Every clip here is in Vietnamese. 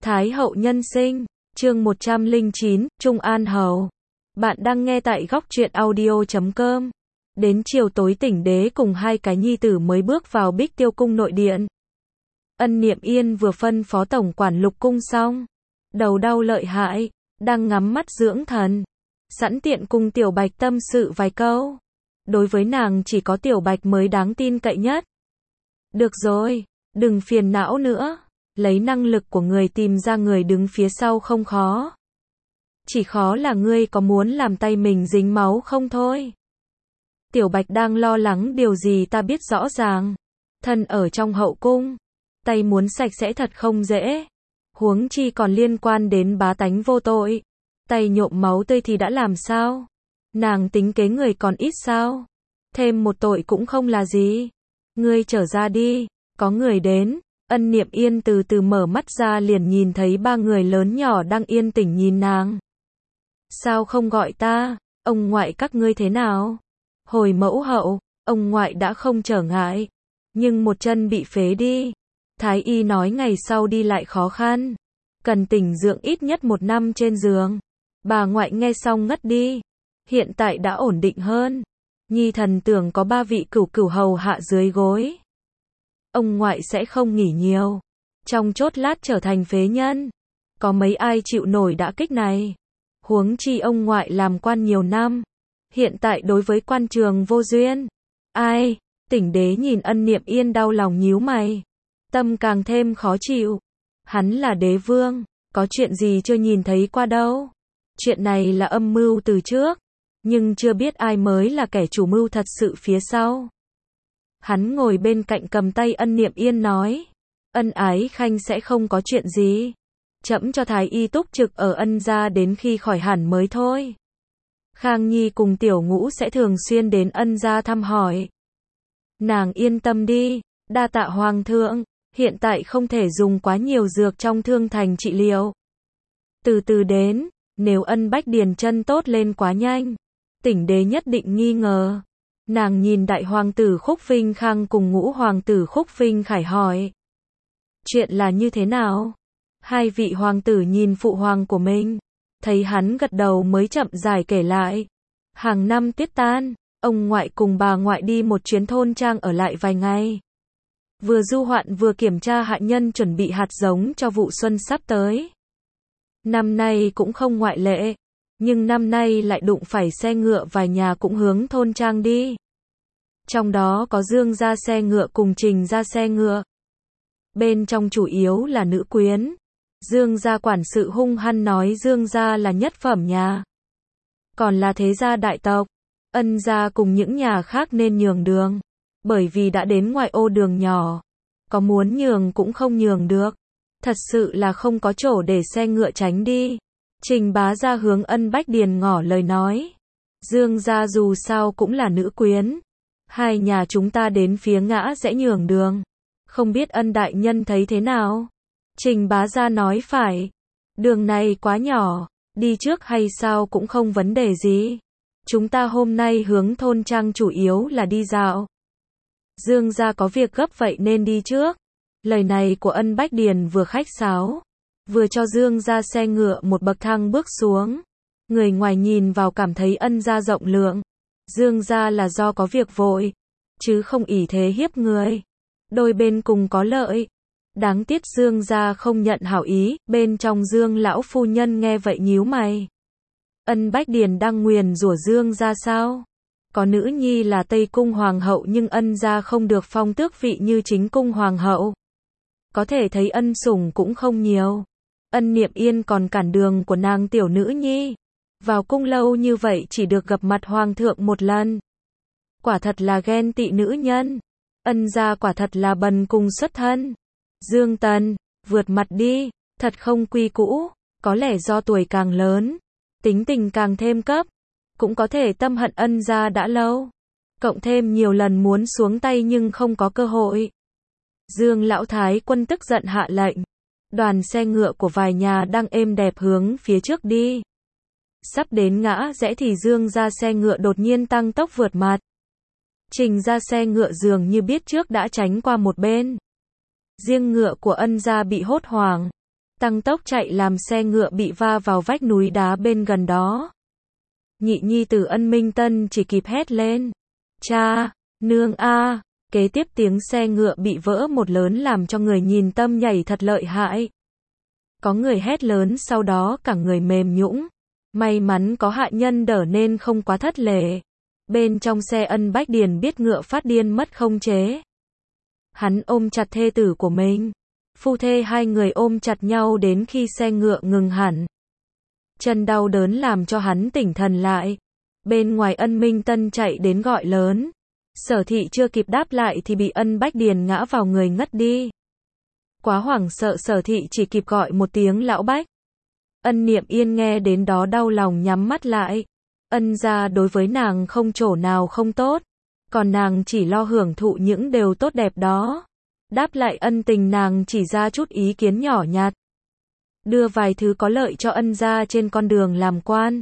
Thái hậu nhân sinh, chương 109, Trung An Hầu. Bạn đang nghe tại góc truyện audio.com. Đến chiều tối Tỉnh Đế cùng hai cái nhi tử mới bước vào Bích Tiêu cung nội điện. Ân Niệm Yên vừa phân phó tổng quản Lục cung xong, đầu đau lợi hại, đang ngắm mắt dưỡng thần, sẵn tiện cùng Tiểu Bạch tâm sự vài câu. Đối với nàng chỉ có Tiểu Bạch mới đáng tin cậy nhất. Được rồi, đừng phiền não nữa. Lấy năng lực của người tìm ra người đứng phía sau không khó. Chỉ khó là ngươi có muốn làm tay mình dính máu không thôi. Tiểu Bạch đang lo lắng điều gì ta biết rõ ràng. Thân ở trong hậu cung, tay muốn sạch sẽ thật không dễ. Huống chi còn liên quan đến bá tánh vô tội. Tay nhộm máu tươi thì đã làm sao? Nàng tính kế người còn ít sao? Thêm một tội cũng không là gì. Ngươi trở ra đi, có người đến. Ân Niệm Yên từ từ mở mắt ra liền nhìn thấy ba người lớn nhỏ đang yên tĩnh nhìn nàng. Sao không gọi ta, ông ngoại các ngươi thế nào? Hồi mẫu hậu, ông ngoại đã không trở ngại, nhưng một chân bị phế đi. Thái y nói ngày sau đi lại khó khăn, cần tĩnh dưỡng ít nhất 1 năm trên giường. Bà ngoại nghe xong ngất đi, hiện tại đã ổn định hơn. Nhi thần tưởng có 3 vị cửu cửu hầu hạ dưới gối. Ông ngoại sẽ không nghỉ nhiều, trong chốt lát trở thành phế nhân. Có mấy ai chịu nổi đả kích này? Huống chi ông ngoại làm quan nhiều năm, hiện tại đối với quan trường vô duyên. Ai? Tỉnh Đế nhìn Ân Niệm Yên đau lòng nhíu mày, tâm càng thêm khó chịu. Hắn là đế vương, có chuyện gì chưa nhìn thấy qua đâu. Chuyện này là âm mưu từ trước, nhưng chưa biết ai mới là kẻ chủ mưu thật sự phía sau. Hắn ngồi bên cạnh cầm tay Ân Niệm Yên nói, Ân ái khanh sẽ không có chuyện gì. Trẫm cho thái y túc trực ở Ân gia đến khi khỏi hẳn mới thôi. Khang Nhi cùng Tiểu Ngũ sẽ thường xuyên đến Ân gia thăm hỏi. Nàng yên tâm đi, đa tạ hoàng thượng, hiện tại không thể dùng quá nhiều dược trong thương thành trị liệu. Từ từ đến, nếu Ân Bách Điền chân tốt lên quá nhanh, Tỉnh Đế nhất định nghi ngờ. Nàng nhìn đại hoàng tử Khúc Vinh Khang cùng ngũ hoàng tử Khúc Vinh Khải hỏi. Chuyện là như thế nào? Hai vị hoàng tử nhìn phụ hoàng của mình, thấy hắn gật đầu mới chậm rãi kể lại. Hàng năm Tiết tan, ông ngoại cùng bà ngoại đi một chuyến thôn trang ở lại vài ngày. Vừa du hoạn vừa kiểm tra hạ nhân chuẩn bị hạt giống cho vụ xuân sắp tới. Năm nay cũng không ngoại lệ. Nhưng năm nay lại đụng phải xe ngựa vài nhà cũng hướng thôn trang đi. Trong đó có Dương gia xe ngựa cùng Trình gia xe ngựa. Bên trong chủ yếu là nữ quyến. Dương gia quản sự hung hăng nói Dương gia là nhất phẩm nhà. Còn là thế gia đại tộc. Ân gia cùng những nhà khác nên nhường đường. Bởi vì đã đến ngoại ô đường nhỏ. Có muốn nhường cũng không nhường được. Thật sự là không có chỗ để xe ngựa tránh đi. Trình bá gia hướng Ân Bách Điền ngỏ lời nói. Dương gia dù sao cũng là nữ quyến. Hai nhà chúng ta đến phía ngã sẽ nhường đường. Không biết Ân đại nhân thấy thế nào? Trình bá gia nói phải. Đường này quá nhỏ, đi trước hay sao cũng không vấn đề gì. Chúng ta hôm nay hướng thôn trang chủ yếu là đi dạo. Dương gia có việc gấp vậy nên đi trước. Lời này của Ân Bách Điền vừa khách sáo, vừa cho Dương gia xe ngựa một bậc thang bước xuống. Người ngoài nhìn vào cảm thấy Ân gia rộng lượng. Dương gia là do có việc vội, chứ không ỷ thế hiếp người. Đôi bên cùng có lợi. Đáng tiếc Dương gia không nhận hảo ý. Bên trong Dương lão phu nhân nghe vậy nhíu mày. Ân Bách Điền đang nguyền rủa Dương gia sao? Có nữ nhi là Tây cung hoàng hậu nhưng Ân gia không được phong tước vị như chính cung hoàng hậu. Có thể thấy ân sủng cũng không nhiều. Ân Niệm Yên còn cản đường của nàng tiểu nữ nhi. Vào cung lâu như vậy chỉ được gặp mặt hoàng thượng một lần. Quả thật là ghen tị nữ nhân. Ân gia quả thật là bần cùng xuất thân. Dương Tần, vượt mặt đi, thật không quy cũ. Có lẽ do tuổi càng lớn, tính tình càng thêm cấp. Cũng có thể tâm hận Ân gia đã lâu. Cộng thêm nhiều lần muốn xuống tay nhưng không có cơ hội. Dương lão thái quân tức giận hạ lệnh. Đoàn xe ngựa của vài nhà đang êm đẹp hướng phía trước đi. Sắp đến ngã rẽ thì Dương gia xe ngựa đột nhiên tăng tốc vượt mặt. Trình gia xe ngựa dường như biết trước đã tránh qua một bên. Riêng ngựa của Ân gia bị hốt hoảng. tăng tốc chạy làm xe ngựa bị va vào vách núi đá bên gần đó. Nhị nhi tử Ân Minh Tân chỉ kịp hét lên. Cha, nương a! Kế tiếp tiếng xe ngựa bị vỡ một lớn làm cho người nhìn tâm nhảy thật lợi hại. Có người hét lớn sau đó cả người mềm nhũn. May mắn có hạ nhân đỡ nên không quá thất lễ. Bên trong xe Ân Bách Điền biết ngựa phát điên mất khống chế. Hắn ôm chặt thê tử của mình. Phu thê hai người ôm chặt nhau đến khi xe ngựa ngừng hẳn. Chân đau đớn làm cho hắn tỉnh thần lại. Bên ngoài Ân Minh Tân chạy đến gọi lớn. Sở Thị chưa kịp đáp lại thì bị Ân Bách Điền ngã vào người ngất đi. Quá hoảng sợ Sở Thị chỉ kịp gọi một tiếng lão Bách. Ân Niệm Yên nghe đến đó đau lòng nhắm mắt lại. Ân gia đối với nàng không chỗ nào không tốt. Còn nàng chỉ lo hưởng thụ những điều tốt đẹp đó. Đáp lại ân tình nàng chỉ ra chút ý kiến nhỏ nhặt. Đưa vài thứ có lợi cho Ân gia trên con đường làm quan.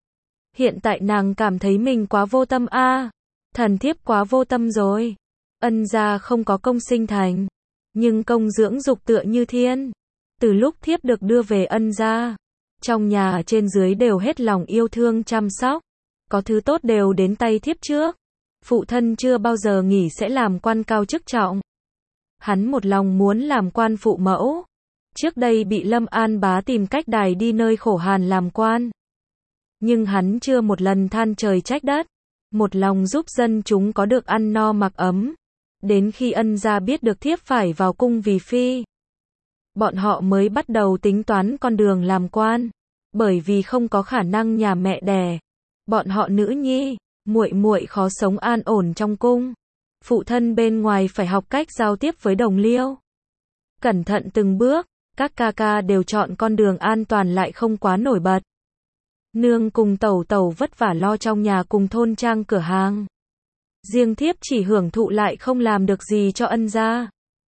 Hiện tại nàng cảm thấy mình quá vô tâm a. Thần thiếp quá vô tâm rồi. Ân gia không có công sinh thành. Nhưng công dưỡng dục tựa như thiên. Từ lúc thiếp được đưa về Ân gia. Trong nhà trên dưới đều hết lòng yêu thương chăm sóc. Có thứ tốt đều đến tay thiếp trước. Phụ thân chưa bao giờ nghĩ sẽ làm quan cao chức trọng. Hắn một lòng muốn làm quan phụ mẫu. Trước đây bị Lâm An Bá tìm cách đày đi nơi khổ hàn làm quan. Nhưng hắn chưa một lần than trời trách đất. Một lòng giúp dân chúng có được ăn no mặc ấm. Đến khi Ân gia biết được thiếp phải vào cung vì phi. Bọn họ mới bắt đầu tính toán con đường làm quan. Bởi vì không có khả năng nhà mẹ đẻ. Bọn họ nữ nhi, muội muội khó sống an ổn trong cung. Phụ thân bên ngoài phải học cách giao tiếp với đồng liêu. Cẩn thận từng bước, các ca ca đều chọn con đường an toàn lại không quá nổi bật. Nương cùng tẩu tẩu vất vả lo trong nhà cùng thôn trang cửa hàng. Riêng thiếp chỉ hưởng thụ lại không làm được gì cho Ân gia.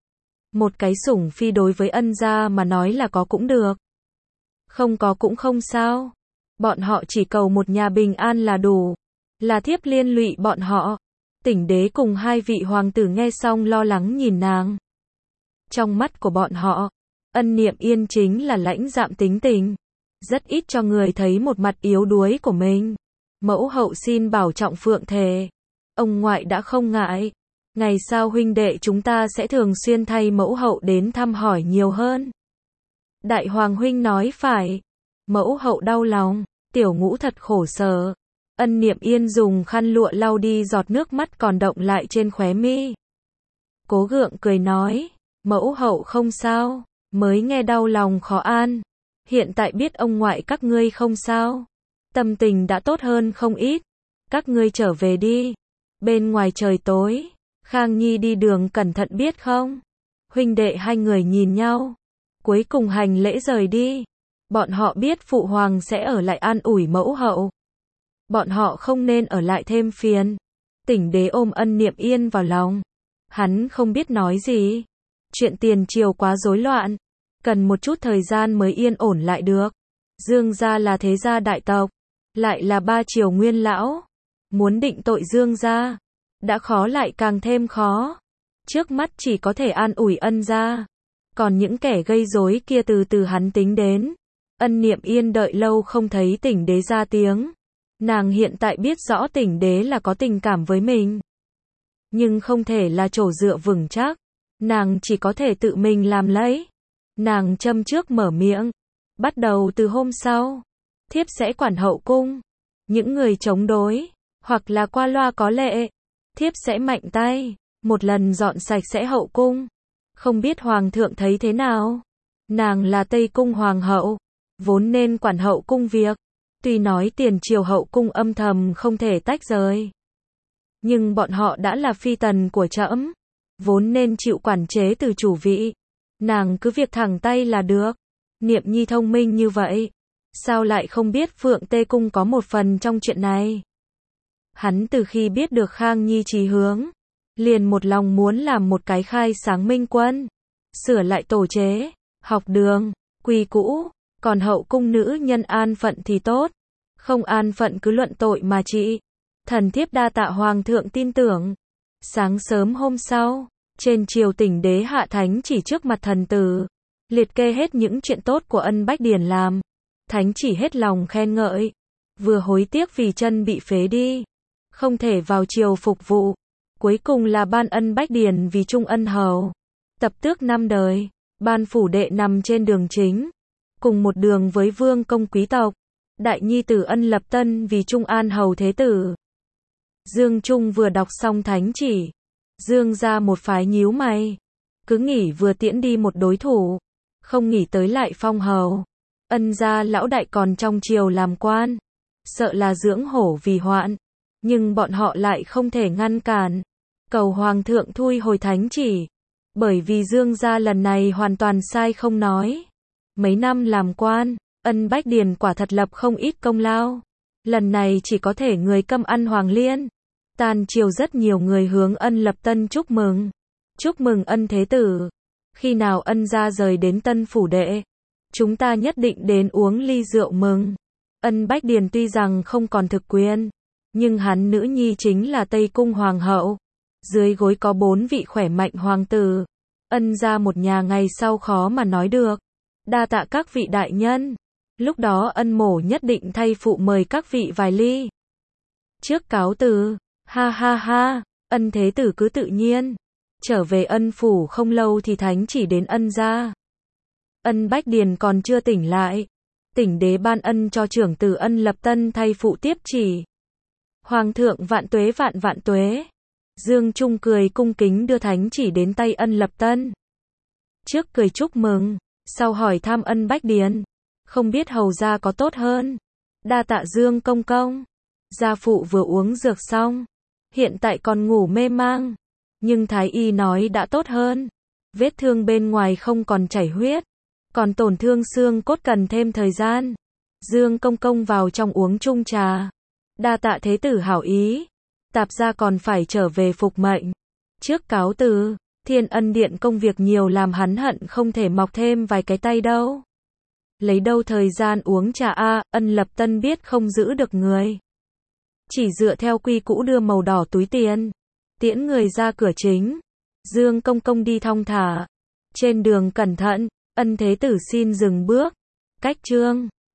Một cái sủng phi đối với Ân gia mà nói là có cũng được. Không có cũng không sao. Bọn họ chỉ cầu một nhà bình an là đủ. Là thiếp liên lụy bọn họ. Tỉnh đế cùng hai vị hoàng tử nghe xong lo lắng nhìn nàng. Trong mắt của bọn họ, Ân Niệm Yên chính là lãnh đạm tính tình. Rất ít cho người thấy một mặt yếu đuối của mình. Mẫu hậu xin bảo trọng phượng thề. Ông ngoại đã không ngại. Ngày sau huynh đệ chúng ta sẽ thường xuyên thay mẫu hậu đến thăm hỏi nhiều hơn. Đại hoàng huynh nói phải. Mẫu hậu đau lòng. Tiểu Ngũ thật khổ sở. Ân Niệm Yên dùng khăn lụa lau đi giọt nước mắt còn đọng lại trên khóe mi. Cố gượng cười nói. Mẫu hậu không sao. Mới nghe đau lòng khó an. Hiện tại biết ông ngoại các ngươi không sao. Tâm tình đã tốt hơn không ít. Các ngươi trở về đi. Bên ngoài trời tối. Khang Nhi đi đường cẩn thận biết không? Huynh đệ hai người nhìn nhau. Cuối cùng hành lễ rời đi. Bọn họ biết phụ hoàng sẽ ở lại an ủi mẫu hậu. Bọn họ không nên ở lại thêm phiền. Tỉnh đế ôm Ân Niệm Yên vào lòng. Hắn không biết nói gì. Chuyện tiền triều quá rối loạn. Cần một chút thời gian mới yên ổn lại được. Dương gia là thế gia đại tộc. Lại là ba triều nguyên lão. Muốn định tội Dương gia. Đã khó lại càng thêm khó. Trước mắt chỉ có thể an ủi Ân gia. Còn những kẻ gây rối kia từ từ hắn tính đến. Ân Niệm Yên đợi lâu không thấy tỉnh đế ra tiếng. Nàng hiện tại biết rõ tỉnh đế là có tình cảm với mình. Nhưng không thể là chỗ dựa vững chắc. Nàng chỉ có thể tự mình làm lấy. Nàng châm trước mở miệng. Bắt đầu từ hôm sau. Thiếp sẽ quản hậu cung. Những người chống đối. Hoặc là qua loa có lệ. Thiếp sẽ mạnh tay. Một lần dọn sạch sẽ hậu cung. Không biết hoàng thượng thấy thế nào. Nàng là Tây Cung hoàng hậu. Vốn nên quản hậu cung việc. Tuy nói tiền triều hậu cung âm thầm không thể tách rời. Nhưng bọn họ đã là phi tần của trẫm. Vốn nên chịu quản chế từ chủ vị. Nàng cứ việc thẳng tay là được. Niệm Nhi thông minh như vậy. Sao lại không biết Phượng Tê Cung có một phần trong chuyện này. Hắn từ khi biết được Khang Nhi chí hướng. Liền một lòng muốn làm một cái khai sáng minh quân. Sửa lại tổ chế, học đường, quy cũ. Còn hậu cung nữ nhân an phận thì tốt. Không an phận cứ luận tội mà trị. Thần thiếp đa tạ hoàng thượng tin tưởng. Sáng sớm hôm sau, trên triều tỉnh đế hạ thánh chỉ trước mặt thần tử. liệt kê hết những chuyện tốt của Ân Bách Điền làm. Thánh chỉ hết lòng khen ngợi, vừa hối tiếc vì chân bị phế đi, không thể vào triều phục vụ. Cuối cùng là ban Ân Bách Điền vì trung ân hầu, tập tước 5 đời, ban phủ đệ nằm trên đường chính, cùng một đường với vương công quý tộc. Đại nhi tử Ân Lập Tân vì trung an hầu thế tử. Dương Trung vừa đọc xong thánh chỉ, Dương ra một phái nhíu mày, cứ nghĩ vừa tiễn đi một đối thủ, không nghĩ tới lại phong hầu. Ân gia lão đại còn trong triều làm quan, sợ là dưỡng hổ vì hoạn, nhưng bọn họ lại không thể ngăn cản, cầu hoàng thượng thu hồi thánh chỉ, bởi vì Dương gia lần này hoàn toàn sai không nói. Mấy năm làm quan, Ân Bách Điền quả thật lập không ít công lao, lần này chỉ có thể người câm ăn hoàng liên. Tàn triều rất nhiều người hướng Ân Lập Tân chúc mừng Ân thế tử, khi nào Ân gia rời đến Tân phủ đệ, chúng ta nhất định đến uống ly rượu mừng. Ân Bách Điền tuy rằng không còn thực quyền, nhưng hắn nữ nhi chính là Tây Cung Hoàng hậu, dưới gối có 4 vị khỏe mạnh hoàng tử. Ân gia một nhà ngày sau khó mà nói được. Đa tạ các vị đại nhân. Lúc đó Ân mổ nhất định thay phụ mời các vị vài ly. Trước cáo từ, ha ha ha, Ân thế tử cứ tự nhiên. Trở về Ân phủ không lâu thì thánh chỉ đến Ân gia. Ân Bách Điền còn chưa tỉnh lại, Tỉnh đế ban ân cho trưởng tử Ân Lập Tân thay phụ tiếp chỉ. Hoàng thượng vạn tuế vạn vạn tuế. Dương Trung cười cung kính đưa thánh chỉ đến tay Ân Lập Tân. Trước cười chúc mừng, sau hỏi thăm Ân Bách Điền, không biết hầu gia có tốt hơn. Đa tạ Dương công công. Gia phụ vừa uống dược xong, hiện tại còn ngủ mê mang, nhưng thái y nói đã tốt hơn. Vết thương bên ngoài không còn chảy huyết, còn tổn thương xương cốt cần thêm thời gian. Dương công công vào trong uống chung trà. Đa tạ thế tử hảo ý. Tạp gia còn phải trở về phục mệnh. Trước cáo từ, Thiên Ân điện công việc nhiều làm hắn hận không thể mọc thêm vài cái tay đâu. Lấy đâu thời gian uống trà a, Ân Lập Tân biết không giữ được người. Chỉ dựa theo quy cũ đưa màu đỏ túi tiền, tiễn người ra cửa chính. Dương công công đi thong thả. Trên đường cẩn thận, Ân thế tử xin dừng bước. Cách chương